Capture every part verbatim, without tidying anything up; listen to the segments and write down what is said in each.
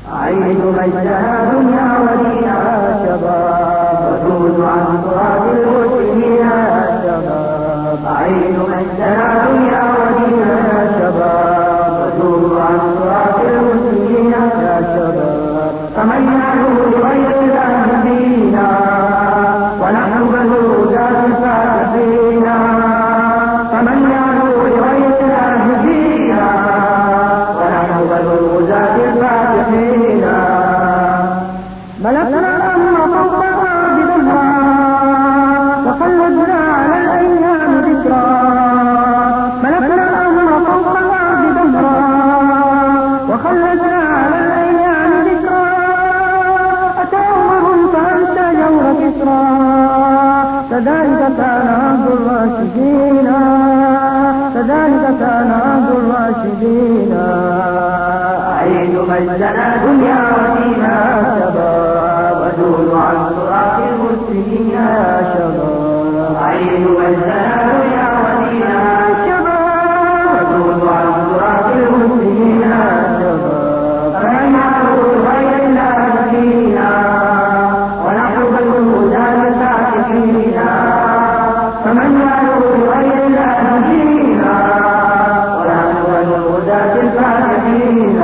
أعيد مجدها دنيا ودينها شباب وجود عن تراب المسلمين يا شباب. أعيد مجدها دنيا ودينها شباب وجود عن تراب المسلمين يا شباب. تميزوا لغير الله دينا ونحن بنو ذات الفاتحين. تميزوا لغير الله دينا ونحن بنو ذات الفاتحين. ملكنا الأمر فوق الأرض دهرا وخلدنا على الأيام ذكرا. ملكنا الأمر فوق الأرض دهرا وخلدنا على الأيام ذكرا. أتى عمر فأنسى جور كسرى كذلك كان عهد الراشدين. كذلك كان عهد الراشدين. أعيد مجدنا دنيا ودينا شباب وجود عن تراث المسلمين يا شباب. أعيد مجدنا دنيا ودينا شباب وجود عن تراث المسلمين يا شباب. فمن يعبد غير الله دينا ونحن بنو ذات الفاتحين. فمن يعبد غير الله دينا ونحن بنو ذات الفاتحين.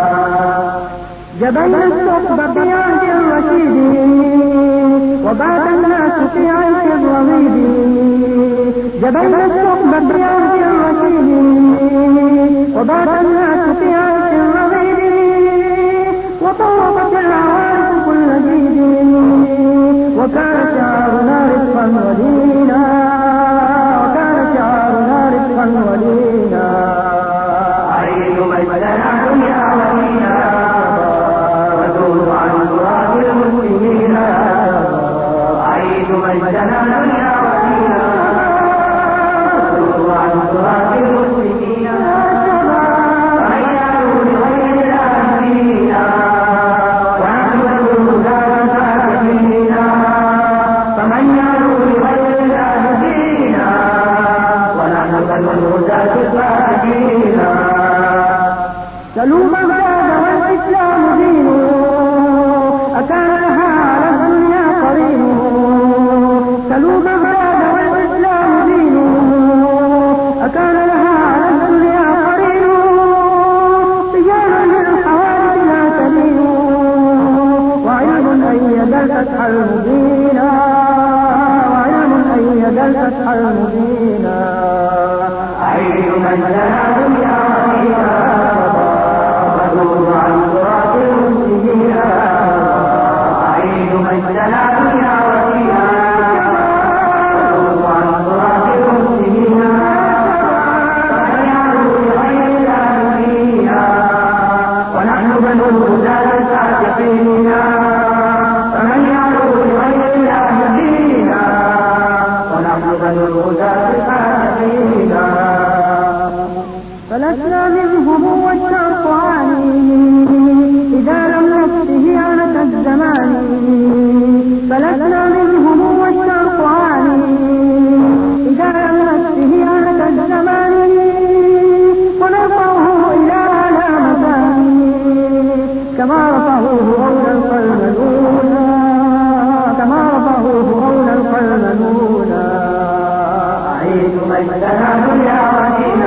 جبل الثقب في عهد الرشيد وبات الناس في عيش الرغيد. جبل الثقب في عهد الرشيد وبات الناس في عيش الرغيد. وطوفت العوارف كل جيد وكان شعارنا رزقا ودينا. وكان شعارنا رزقا ودينا. أعيد مجدنا دنيا ودينا وجود عن تراب المسلمين. أعيد مجدنا دنيا ودينا وجود عن تراب المسلمين. فمن يعبد لغير الله دينا ونحن بنو ذات الفاتحين. فمن يعبد لغير الله دينا ونحن بنو ذات الفاتحين. سلوا بغداد والإسلام دين أكان لها على الدنيا قرين. سلوا بغداد والإسلام دين أكان لها على الدنيا قرين. رجال للحوادث لا تلين وعلم أيد الفتح المبين. وعلم أيد الفتح المبين. أعيد مجدنا دنيا ودينا وجود عن تراث المسلمين. أعيد مجدنا دنيا ودينا وجود عن تراث المسلمين. فمن يعبد لغير الله دينا ونحن بنو ذات الفاتحين. فمن يعبد لغير الله دينا ونحن بنو ذات الفاتحين. فلسنا منهم والشرط عاني إذا لم نفسه عنة الزمان. فلسنا منهم والشرط عاني إذا لم نفسه عنة الزمان. ونرفعه إلى أعلى مكان كما رفعوه غول القلمنون. كما رفعوه غول القلمنون. أعيد مجدنا دنيا ودينا